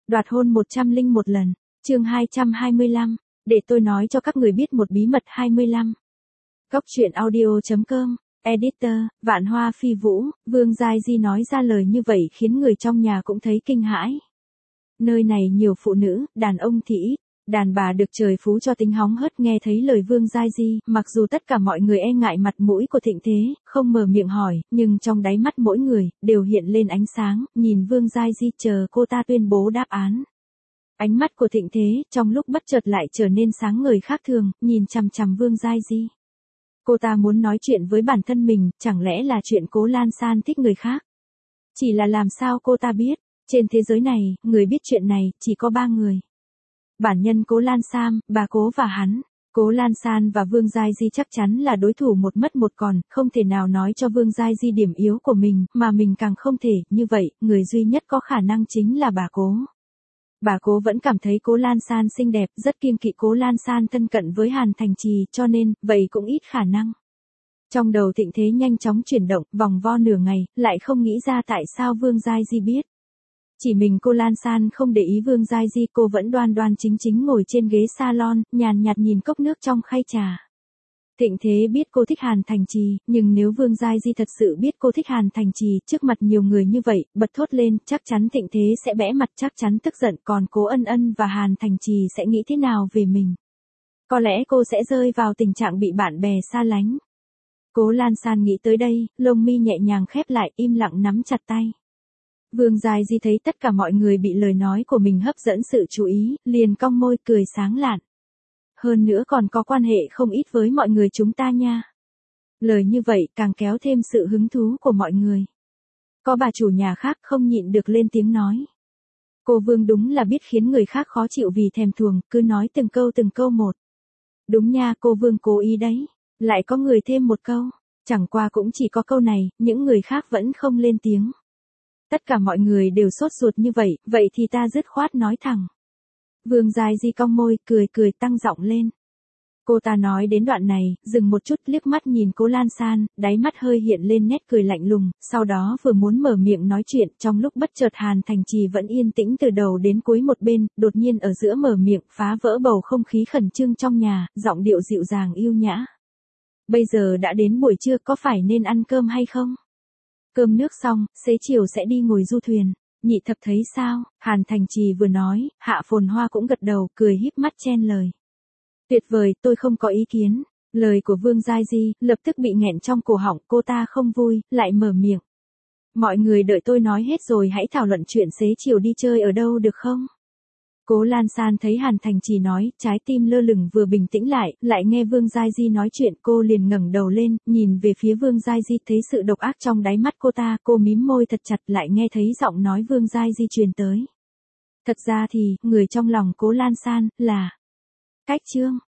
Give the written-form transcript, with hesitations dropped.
Đoạt hôn 101 lần. Chương 225. Để tôi nói cho các người biết một bí mật 25. Góc truyện audio.com. Editor, Vạn Hoa Phi Vũ. Vương Giai Di nói ra lời như vậy khiến người trong nhà cũng thấy kinh hãi. Nơi này nhiều phụ nữ, đàn ông thì ít. Đàn bà được trời phú cho tính hóng hớt nghe thấy lời Vương Giai Di, mặc dù tất cả mọi người e ngại mặt mũi của Thịnh Thế, không mở miệng hỏi, nhưng trong đáy mắt mỗi người, đều hiện lên ánh sáng, nhìn Vương Giai Di chờ cô ta tuyên bố đáp án. Ánh mắt của Thịnh Thế, trong lúc bất chợt lại trở nên sáng ngời khác thường, nhìn chằm chằm Vương Giai Di. Cô ta muốn nói chuyện với bản thân mình, chẳng lẽ là chuyện Cố Lan San thích người khác? Chỉ là làm sao cô ta biết, trên thế giới này, người biết chuyện này, chỉ có 3 người. Bản nhân Cố Lan Sam, bà Cố và hắn. Cố Lan San và Vương Giai Di chắc chắn là đối thủ một mất một còn, không thể nào nói cho Vương Giai Di điểm yếu của mình, mà mình càng không thể, như vậy, người duy nhất có khả năng chính là bà Cố. Bà Cố vẫn cảm thấy Cố Lan San xinh đẹp, rất kiêng kỵ Cố Lan San thân cận với Hàn Thành Trì, cho nên, vậy cũng ít khả năng. Trong đầu Thịnh Thế nhanh chóng chuyển động, vòng vo nửa ngày, lại không nghĩ ra tại sao Vương Giai Di biết. Chỉ mình cô Lan San không để ý Vương Giai Di, cô vẫn đoan đoan chính chính ngồi trên ghế salon, nhàn nhạt nhìn cốc nước trong khay trà. Thịnh Thế biết cô thích Hàn Thành Trì, nhưng nếu Vương Giai Di thật sự biết cô thích Hàn Thành Trì, trước mặt nhiều người như vậy, bật thốt lên, chắc chắn Thịnh Thế sẽ bẽ mặt, chắc chắn tức giận, còn Cố Ân Ân và Hàn Thành Trì sẽ nghĩ thế nào về mình? Có lẽ cô sẽ rơi vào tình trạng bị bạn bè xa lánh. Cố Lan San nghĩ tới đây, lông mi nhẹ nhàng khép lại, im lặng nắm chặt tay. Vương Giai Di thấy tất cả mọi người bị lời nói của mình hấp dẫn sự chú ý, liền cong môi cười sáng lạn. Hơn nữa còn có quan hệ không ít với mọi người chúng ta nha. Lời như vậy càng kéo thêm sự hứng thú của mọi người. Có bà chủ nhà khác không nhịn được lên tiếng nói. Cô Vương đúng là biết khiến người khác khó chịu vì thèm thuồng, cứ nói từng câu một. Đúng nha, cô Vương cố ý đấy. Lại có người thêm một câu. Chẳng qua cũng chỉ có câu này, những người khác vẫn không lên tiếng. Tất cả mọi người đều sốt ruột như vậy thì ta dứt khoát nói thẳng. Vương Giai Di cong môi, cười tăng giọng lên. Cô ta nói đến đoạn này, dừng một chút liếc mắt nhìn Cố Lan San, đáy mắt hơi hiện lên nét cười lạnh lùng, sau đó vừa muốn mở miệng nói chuyện, trong lúc bất chợt Hàn Thành Trì vẫn yên tĩnh từ đầu đến cuối một bên, đột nhiên ở giữa mở miệng, phá vỡ bầu không khí khẩn trương trong nhà, giọng điệu dịu dàng yêu nhã. Bây giờ đã đến buổi trưa, có phải nên ăn cơm hay không? Cơm nước xong, xế chiều sẽ đi ngồi du thuyền. Nhị thập thấy sao? Hàn Thành Trì vừa nói, Hạ Phồn Hoa cũng gật đầu, cười híp mắt chen lời. Tuyệt vời, tôi không có ý kiến. Lời của Vương Giai Di lập tức bị nghẹn trong cổ họng, cô ta không vui, lại mở miệng. Mọi người đợi tôi nói hết rồi hãy thảo luận chuyện xế chiều đi chơi ở đâu được không? Cố Lan San thấy Hàn Thành Trì nói, trái tim lơ lửng vừa bình tĩnh lại nghe Vương Giai Di nói chuyện, cô liền ngẩng đầu lên, nhìn về phía Vương Giai Di, thấy sự độc ác trong đáy mắt cô ta, cô mím môi thật chặt, lại nghe thấy giọng nói Vương Giai Di truyền tới. Thật ra thì, người trong lòng Cố Lan San, là Cách Trương.